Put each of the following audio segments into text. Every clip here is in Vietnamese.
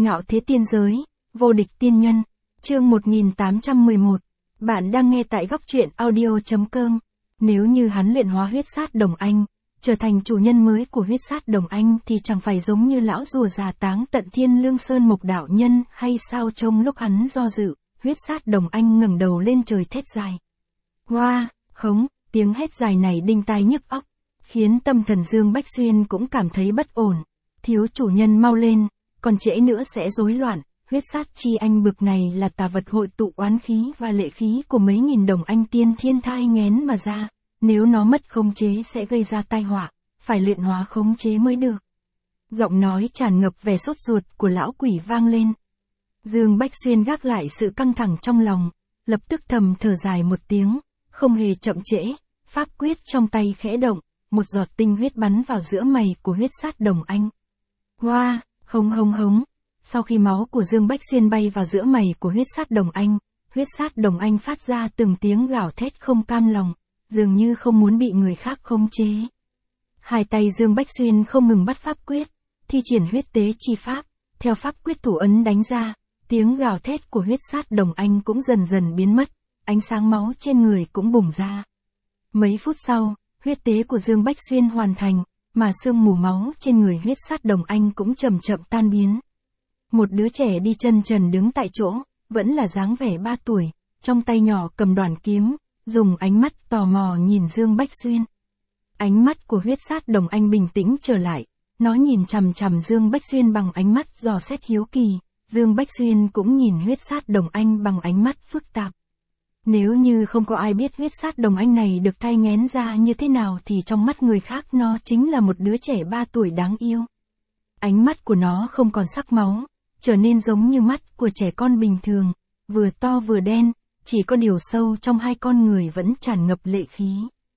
Ngạo thế tiên giới, vô địch tiên nhân, chương 1811. Bạn đang nghe tại góc truyện audio.com. Nếu như hắn luyện hóa huyết sát đồng anh, trở thành chủ nhân mới của huyết sát đồng anh thì chẳng phải giống như lão rùa già táng tận thiên lương sơn mộc đạo nhân hay sao? Trong lúc hắn do dự, huyết sát đồng anh ngẩng đầu lên trời thét dài. Hoa, hống, tiếng hét dài này đinh tai nhức óc, khiến tâm thần Dương Bách Xuyên cũng cảm thấy bất ổn. Thiếu chủ nhân mau lên, còn trễ nữa sẽ rối loạn. Huyết sát chi anh bực này là tà vật hội tụ oán khí và lệ khí của mấy nghìn đồng anh tiên thiên thai nghén mà ra, nếu nó mất khống chế sẽ gây ra tai họa, phải luyện hóa khống chế mới được. Giọng nói tràn ngập vẻ sốt ruột của lão quỷ vang lên. Dương Bách Xuyên gác lại sự căng thẳng trong lòng, lập tức thầm thở dài một tiếng, không hề chậm trễ, pháp quyết trong tay khẽ động, một giọt tinh huyết bắn vào giữa mày của huyết sát đồng anh. Hoa, hống hống hống. Sau khi máu của Dương Bách Xuyên bay vào giữa mày của huyết sát đồng anh phát ra từng tiếng gào thét không cam lòng, dường như không muốn bị người khác khống chế. Hai tay Dương Bách Xuyên không ngừng bắt pháp quyết, thi triển huyết tế chi pháp, theo pháp quyết thủ ấn đánh ra, tiếng gào thét của huyết sát đồng anh cũng dần dần biến mất, ánh sáng máu trên người cũng bùng ra. Mấy phút sau, huyết tế của Dương Bách Xuyên hoàn thành, mà sương mù máu trên người huyết sát đồng anh cũng chậm chậm tan biến. Một đứa trẻ đi chân trần đứng tại chỗ, vẫn là dáng vẻ 3 tuổi, trong tay nhỏ cầm đoản kiếm, dùng ánh mắt tò mò nhìn Dương Bách Xuyên. Ánh mắt của huyết sát đồng anh bình tĩnh trở lại, nó nhìn chằm chằm Dương Bách Xuyên bằng ánh mắt dò xét hiếu kỳ, Dương Bách Xuyên cũng nhìn huyết sát đồng anh bằng ánh mắt phức tạp. Nếu như không có ai biết huyết sát đồng anh này được thai nghén ra như thế nào thì trong mắt người khác nó chính là một đứa trẻ 3 tuổi đáng yêu. Ánh mắt của nó không còn sắc máu, trở nên giống như mắt của trẻ con bình thường, vừa to vừa đen, chỉ có điều sâu trong hai con người vẫn tràn ngập lệ khí.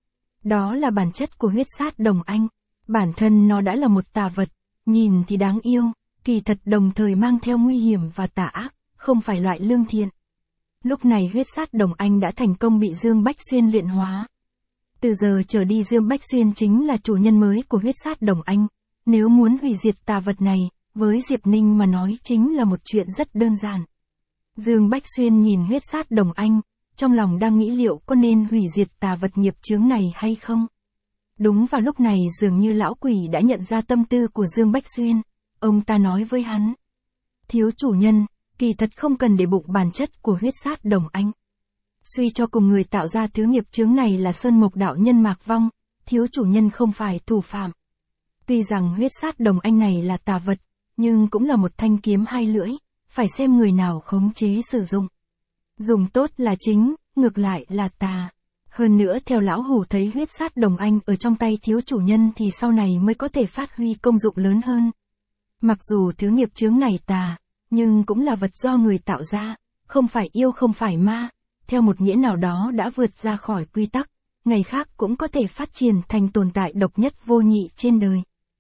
Đó là bản chất của huyết sát đồng anh, bản thân nó đã là một tà vật, nhìn thì đáng yêu, kỳ thật đồng thời mang theo nguy hiểm và tà ác, không phải loại lương thiện. Lúc này huyết sát đồng anh đã thành công bị Dương Bách Xuyên luyện hóa. Từ giờ trở đi Dương Bách Xuyên chính là chủ nhân mới của huyết sát đồng anh, nếu muốn hủy diệt tà vật này, với Diệp Ninh mà nói chính là một chuyện rất đơn giản. Dương Bách Xuyên nhìn huyết sát đồng anh, trong lòng đang nghĩ liệu có nên hủy diệt tà vật nghiệp chướng này hay không. Đúng vào lúc này dường như lão quỷ đã nhận ra tâm tư của Dương Bách Xuyên, ông ta nói với hắn. Thiếu chủ nhân, kỳ thật không cần để bụng bản chất của huyết sát đồng anh. Suy cho cùng người tạo ra thứ nghiệp chướng này là Sơn Mộc đạo nhân Mạc Vong, thiếu chủ nhân không phải thủ phạm. Tuy rằng huyết sát đồng anh này là tà vật, nhưng cũng là một thanh kiếm hai lưỡi, phải xem người nào khống chế sử dụng. Dùng tốt là chính, ngược lại là tà. Hơn nữa theo lão hủ thấy huyết sát đồng anh ở trong tay thiếu chủ nhân thì sau này mới có thể phát huy công dụng lớn hơn. Mặc dù thứ nghiệp chướng này tà, nhưng cũng là vật do người tạo ra, không phải yêu không phải ma, theo một nghĩa nào đó đã vượt ra khỏi quy tắc, ngày khác cũng có thể phát triển thành tồn tại độc nhất vô nhị trên đời.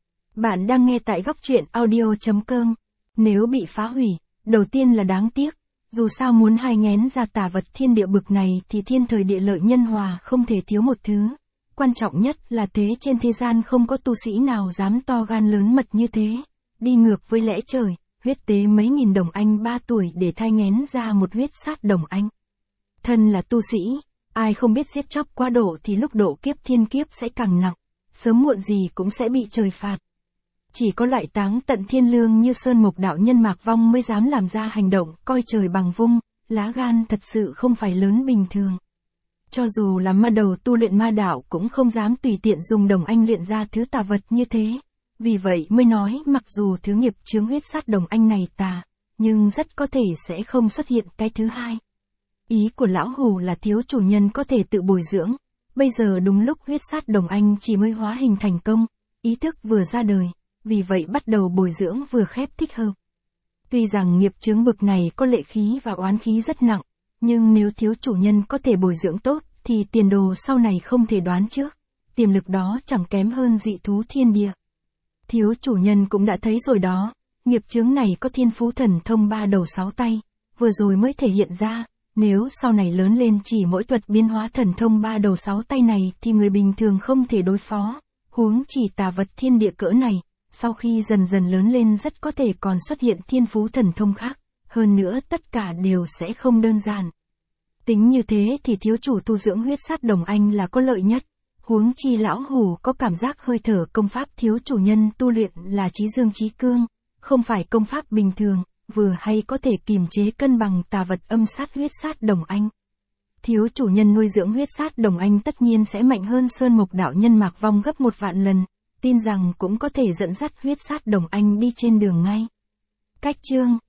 Bạn đang nghe tại góc truyện audio.com. Nếu bị phá hủy, đầu tiên là đáng tiếc, dù sao muốn hai nghén ra tà vật thiên địa bực này thì thiên thời địa lợi nhân hòa không thể thiếu một thứ. Quan trọng nhất là thế trên thế gian không có tu sĩ nào dám to gan lớn mật như thế, đi ngược với lẽ trời, huyết tế mấy nghìn đồng anh 3 tuổi để thai nghén ra một huyết sát đồng anh. Thân là tu sĩ, ai không biết giết chóc quá độ thì lúc độ kiếp thiên kiếp sẽ càng nặng, sớm muộn gì cũng sẽ bị trời phạt. Chỉ có loại táng tận thiên lương như Sơn Mộc đạo nhân Mạc Vong mới dám làm ra hành động coi trời bằng vung, lá gan thật sự không phải lớn bình thường. Cho dù là ma đầu tu luyện ma đạo cũng không dám tùy tiện dùng đồng anh luyện ra thứ tà vật như thế. Vì vậy mới nói mặc dù thứ nghiệp chướng huyết sát đồng anh này tà, nhưng rất có thể sẽ không xuất hiện cái thứ hai. Ý của lão hủ là thiếu chủ nhân có thể tự bồi dưỡng, bây giờ đúng lúc huyết sát đồng anh chỉ mới hóa hình thành công, ý thức vừa ra đời. Vì vậy bắt đầu bồi dưỡng vừa khép thích hợp. Tuy rằng nghiệp chướng bực này có lệ khí và oán khí rất nặng, nhưng nếu thiếu chủ nhân có thể bồi dưỡng tốt thì tiền đồ sau này không thể đoán trước, tiềm lực đó chẳng kém hơn dị thú thiên địa. Thiếu chủ nhân cũng đã thấy rồi đó, nghiệp chướng này có thiên phú thần thông 3 đầu 6 tay, vừa rồi mới thể hiện ra, nếu sau này lớn lên chỉ mỗi thuật biến hóa thần thông 3 đầu 6 tay này thì người bình thường không thể đối phó, huống chỉ tà vật thiên địa cỡ này. sau khi dần dần lớn lên rất có thể còn xuất hiện thiên phú thần thông khác, hơn nữa tất cả đều sẽ không đơn giản. Tính như thế thì thiếu chủ tu dưỡng huyết sát đồng anh là có lợi nhất, huống chi lão hủ có cảm giác hơi thở công pháp thiếu chủ nhân tu luyện là trí dương trí cương, không phải công pháp bình thường, vừa hay có thể kiềm chế cân bằng tà vật âm sát huyết sát đồng anh. Thiếu chủ nhân nuôi dưỡng huyết sát đồng anh tất nhiên sẽ mạnh hơn Sơn Mục đạo nhân Mạc Vong gấp 1 vạn lần, tin rằng cũng có thể dẫn dắt huyết sát đồng anh đi trên đường ngay. Cách chương